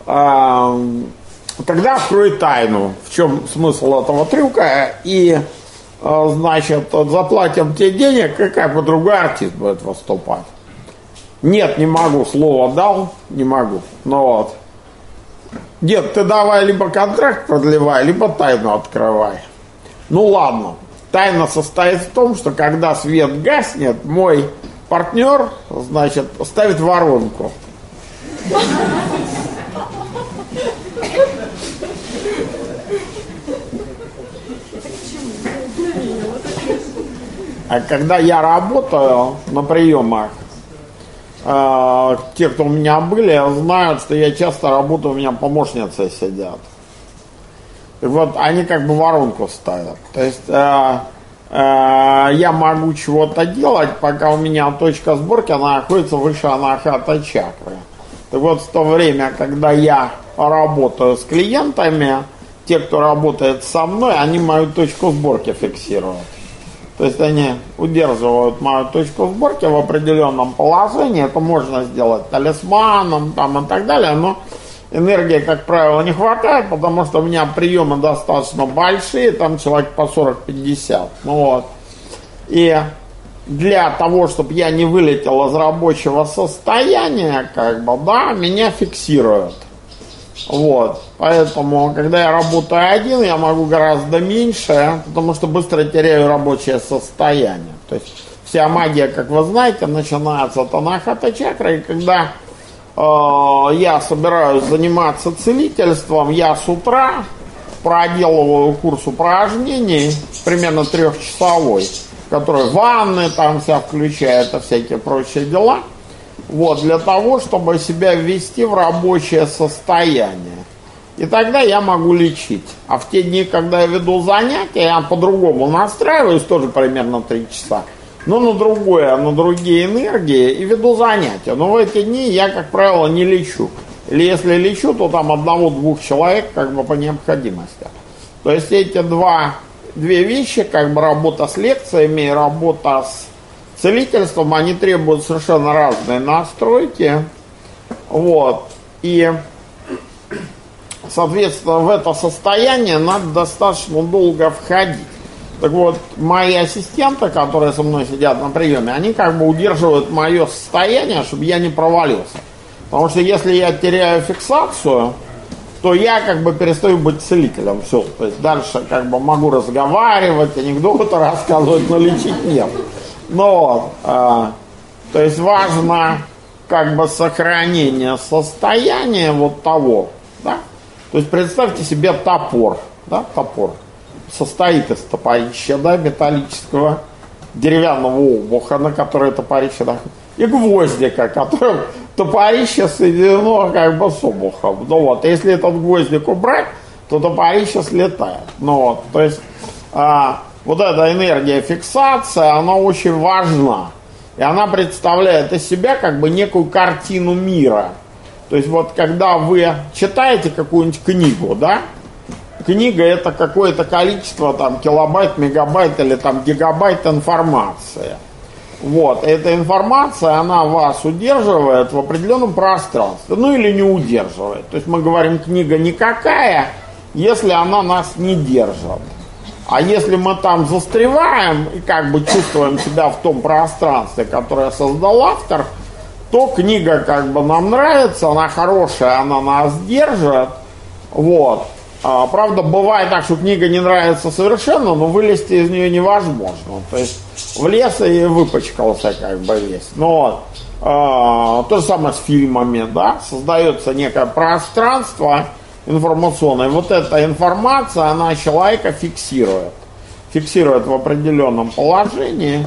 тогда открой тайну, в чем смысл этого трюка, и, значит, заплатим тебе денег, и как бы другой артист будет выступать. Нет, не могу, слово дал, не могу. Ну вот. Дед, ты давай либо контракт продлевай, либо тайну открывай. Ну ладно. Тайна состоит в том, что когда свет гаснет, мой партнер, значит, ставит воронку. А когда я работаю на приемах, те, кто у меня были, знают, что я часто работаю, у меня помощницы сидят. И вот они как бы воронку ставят. То есть я могу чего-то делать, пока у меня точка сборки находится выше анахата чакры. Так вот, в то время, когда я работаю с клиентами, те, кто работает со мной, они мою точку сборки фиксируют. То есть они удерживают мою точку сборки в определенном положении. Это можно сделать талисманом там, и так далее. Но энергии, как правило, не хватает, потому что у меня приемы достаточно большие. Там человек по 40-50. Ну, вот. И для того, чтобы я не вылетел из рабочего состояния, как бы, да, меня фиксируют. Вот, поэтому, когда я работаю один, я могу гораздо меньше, потому что быстро теряю рабочее состояние. То есть вся магия, как вы знаете, начинается от анахата чакры, и когда я собираюсь заниматься целительством, я с утра проделываю курс упражнений, примерно 3-часовой, который ванны там вся включает, и всякие прочие дела. Вот, для того, чтобы себя ввести в рабочее состояние. И тогда я могу лечить. А в те дни, когда я веду занятия, я по-другому настраиваюсь, тоже примерно 3 часа. Но на другое, на другие энергии и веду занятия. Но в эти дни я, как правило, не лечу. Или если лечу, то там 1-2 человек как бы по необходимости. То есть эти две вещи, как бы работа с лекциями и работа с целительством они требуют совершенно разные настройки. Вот. И, соответственно, в это состояние надо достаточно долго входить. Так вот, мои ассистенты, которые со мной сидят на приеме, они как бы удерживают мое состояние, чтобы я не провалился. Потому что если я теряю фиксацию, то я как бы перестаю быть целителем. Все. То есть дальше как бы могу разговаривать, анекдоты рассказывать, но лечить нет. Но, то есть важно как бы сохранение состояния вот того, да? То есть представьте себе топор, да, топор. Состоит из топорища, да, металлического, деревянного обуха, на которое топорище, да, и гвоздика, которым топорище соединено как бы с обухом. Ну вот, если этот гвоздик убрать, то топорище слетает. Ну вот, то есть вот эта энергия фиксации, она очень важна. И она представляет из себя как бы некую картину мира. То есть вот когда вы читаете какую-нибудь книгу, да, книга это какое-то количество там килобайт, мегабайт или там гигабайт информации. Вот, эта информация, она вас удерживает в определенном пространстве, ну или не удерживает. То есть мы говорим, книга никакая, если она нас не держит. А если мы там застреваем и как бы чувствуем себя в том пространстве, которое создал автор, то книга как бы нам нравится, она хорошая, она нас держит. Вот. Правда, бывает так, что книга не нравится совершенно, но вылезти из нее невозможно. То есть влез и выпачкался как бы весь. Но то же самое с фильмами, да, создается некое пространство информационное. Вот эта информация, она человека фиксирует. Фиксирует в определенном положении.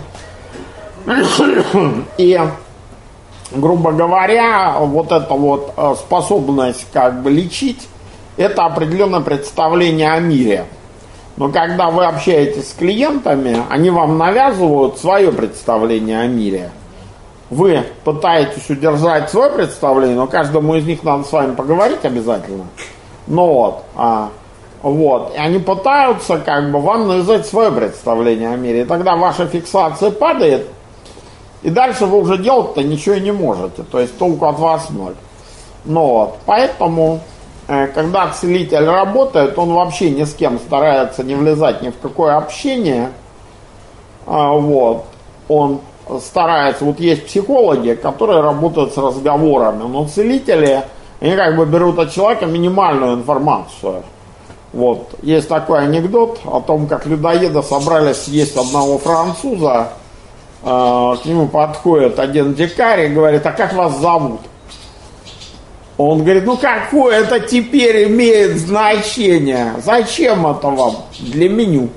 И, грубо говоря, вот эта вот способность как бы лечить, это определенное представление о мире. Но когда вы общаетесь с клиентами, они вам навязывают свое представление о мире. Вы пытаетесь удержать свое представление, но каждому из них надо с вами поговорить обязательно. Но вот, и они пытаются как бы вам навязать свое представление о мире. И тогда ваша фиксация падает, и дальше вы уже делать-то ничего и не можете. То есть толку от вас ноль. Но вот, поэтому... Когда целитель работает, он вообще ни с кем старается не влезать ни в какое общение. Вот. Он старается, вот есть психологи, которые работают с разговорами, но целители, они как бы берут от человека минимальную информацию. Вот. Есть такой анекдот о том, как людоеды собрались съесть одного француза. К нему подходит один дикарь и говорит: а как вас зовут? Он говорит: ну какое это теперь имеет значение? Зачем это вам? Для меню.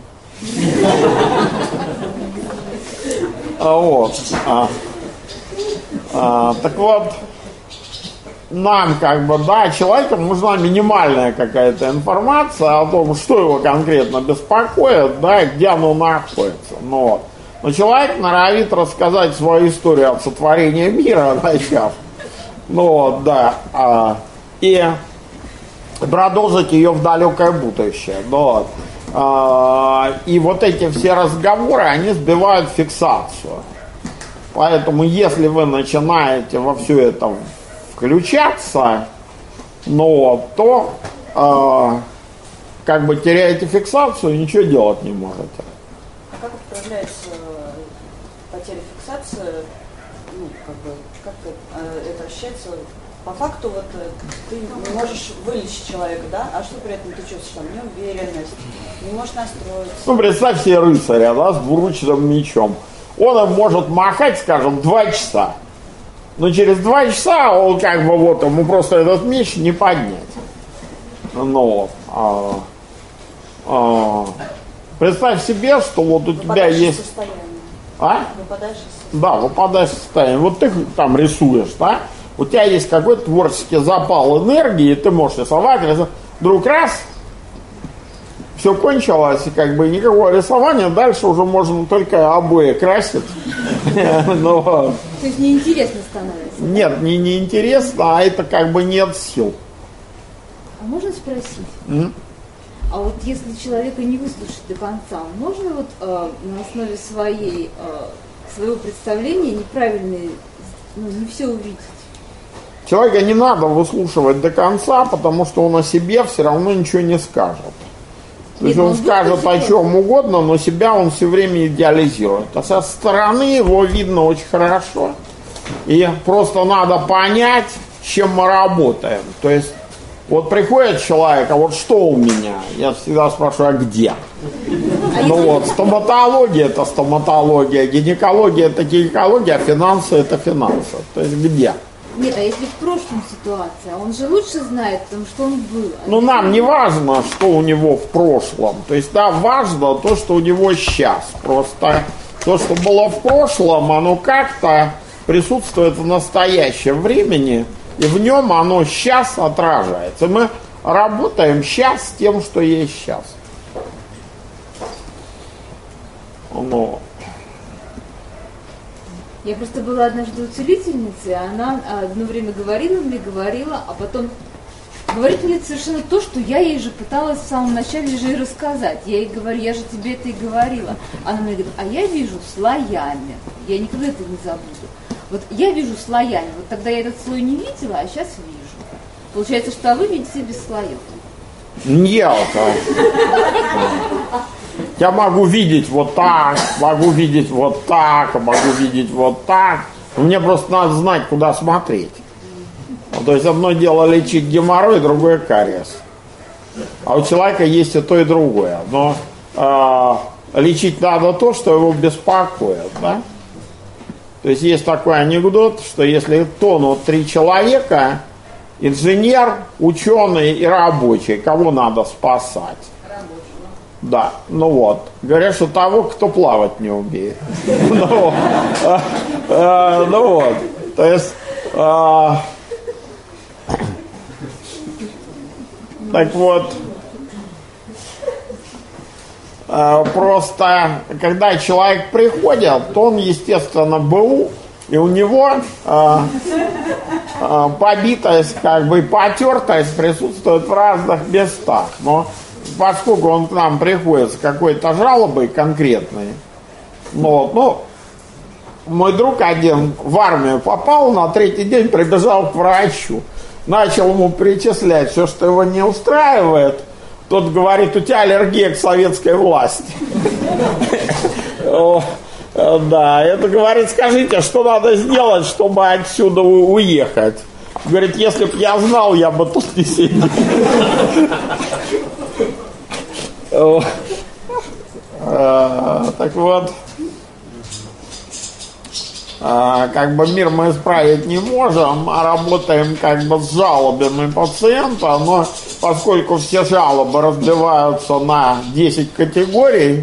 Вот. Так вот, нам как бы, да, человеку нужна минимальная какая-то информация о том, что его конкретно беспокоит, да, и где оно находится. Но человек норовит рассказать свою историю от сотворения мира, начав. Ну, да, и продолжить ее в далекое будущее. Но, и вот эти все разговоры, они сбивают фиксацию. Поэтому, если вы начинаете во все это включаться, ну, то как бы теряете фиксацию и ничего делать не можете. А как проявляется потеря фиксации? Ну, как бы, как это ощущается? По факту, вот ты не можешь вылечить человека, да? А что при этом ты чувствуешь? Там неуверенность, не можешь настроиться. Ну, представь себе рыцаря, да, с двуручным мечом. Он им может махать, скажем, 2 часа. Но через 2 часа он как бы вот, ему просто этот меч не поднять. Ну, представь себе, что вот у тебя есть... Выпадаешь из состояния. Да, выпадаешь из состояния. Вот ты там рисуешь, да? У тебя есть какой-то творческий запал энергии, ты можешь рисовать, вдруг раз, все кончилось, и как бы никакого рисования, дальше уже можно только обои красить. То есть неинтересно становится? Нет, не неинтересно, а это как бы нет сил. А можно спросить? А вот если человека не выслушать до конца, можно вот на основе своей своего представления неправильные, не все увидеть. Человека не надо выслушивать до конца, потому что он о себе все равно ничего не скажет. То есть он скажет о чем угодно, но себя он все время идеализирует. А со стороны его видно очень хорошо. И просто надо понять, с чем мы работаем. То есть вот приходит человек, а вот что у меня? Я всегда спрашиваю, а где? Стоматология это стоматология, гинекология это гинекология, а финансы это финансы. То есть где? Нет, а если в прошлом ситуация, он же лучше знает, потому что он был. Нам не важно, что у него в прошлом. То есть, да, важно то, что у него сейчас. Просто то, что было в прошлом, оно как-то присутствует в настоящем времени, и в нем оно сейчас отражается. Мы работаем сейчас с тем, что есть сейчас. Я просто была однажды у целительницы, она одно время говорила мне, а потом говорит мне совершенно то, что я ей же пыталась в самом начале же и рассказать. Я ей говорю, я же тебе это и говорила. Она мне говорит, а я вижу слоями. Я никогда это не забуду. Вот я вижу слоями. Вот тогда я этот слой не видела, а сейчас вижу. Получается, что вы видите без слоев. Нет. Я могу видеть вот так, могу видеть вот так, могу видеть вот так. Мне просто надо знать, куда смотреть. То есть одно дело лечить геморрой, другое кариес. А у человека есть и то, и другое. Но лечить надо то, что его беспокоит. Да? То есть есть такой анекдот, что если тонут 3 человека, инженер, ученый и рабочий, кого надо спасать? Да, говорят, что того, кто плавать не умеет. То есть, так вот, просто, когда человек приходит, то он, естественно, БУ, и у него побитость, потертость присутствует в разных местах. Но поскольку он к нам приходит с какой-то жалобой конкретной, мой друг один в армию попал, на 3-й день прибежал к врачу, начал ему перечислять все, что его не устраивает. Тот говорит, у тебя аллергия к советской власти. Да, это говорит, скажите, что надо сделать, чтобы отсюда уехать? Говорит, если б я знал, я бы тут не сидел. Так вот, мир мы исправить не можем, а работаем с жалобами пациента, но поскольку все жалобы разбиваются на 10 категорий,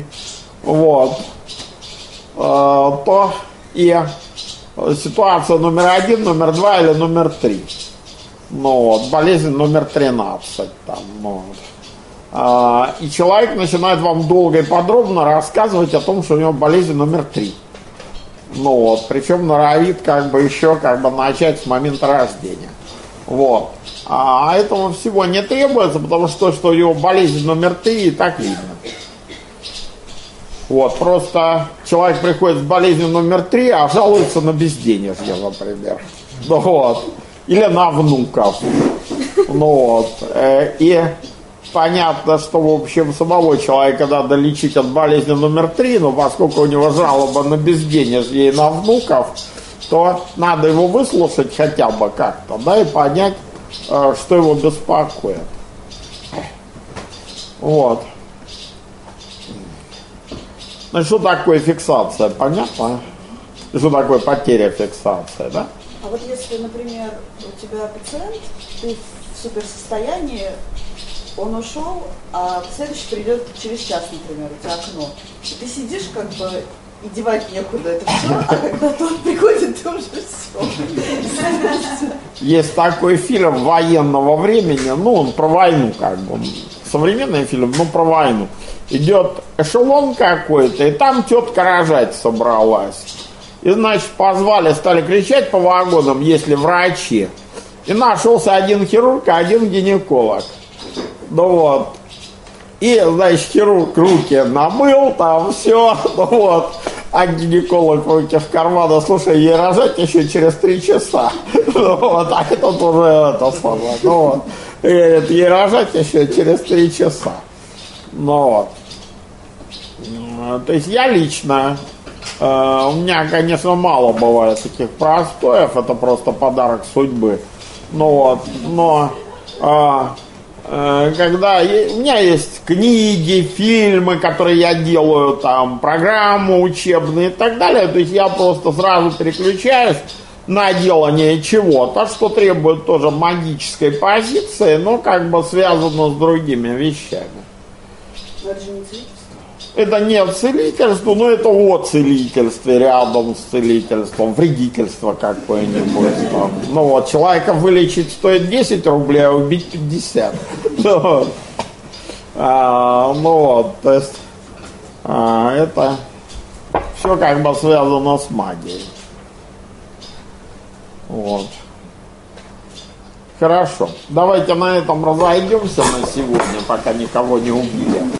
то и ситуация номер 1, номер 2 или номер 3. Болезнь номер 13. И человек начинает вам долго и подробно рассказывать о том, что у него болезнь номер 3. Причем норовит еще начать с момента рождения. А этого всего не требуется, потому что у него болезнь номер 3 и так видно. Просто человек приходит с болезнью номер 3, а жалуется на безденежье, например. Или на внуков. И понятно, что, в общем, самого человека надо лечить от болезни номер 3, но поскольку у него жалоба на безденежье и на внуков, то надо его выслушать хотя бы как-то, и понять, что его беспокоит. Что такое фиксация? Понятно? Что такое потеря фиксации, да? А вот если, например, у тебя пациент, ты в суперсостоянии, он ушел, а следующий придет через час, например, у тебя окно. И ты сидишь и девать некуда это все, а когда тот приходит, ты уже все. Есть такой фильм военного времени, он про войну современный фильм, про войну. Идет эшелон какой-то, и там тетка рожать собралась. И, позвали, стали кричать по вагонам, если врачи. И нашелся один хирург, а один гинеколог. И, хирург руки намыл, все, а гинеколог руки в карманы, слушай, ей рожать еще через 3 часа. Ну, вот, а этот уже это самое. Ну вот. И говорит, ей рожать еще через 3 часа. Ну вот. То есть я лично, у меня, конечно, мало бывает таких простоев, это просто подарок судьбы. Ну вот, но когда у меня есть книги, фильмы, которые я делаю, там, программы учебные и так далее, то есть я просто сразу переключаюсь на делание чего-то, что требует тоже магической позиции, но как бы связано с другими вещами. Но это же не целительство. Это не целительство, но это о целительстве рядом с целительством, вредительство какое-нибудь там. Ну вот, человека вылечить стоит 10 рублей, а убить 50. Ну вот, то есть это все как бы связано с магией. Вот. Хорошо. Давайте на этом разойдемся на сегодня, пока никого не убили.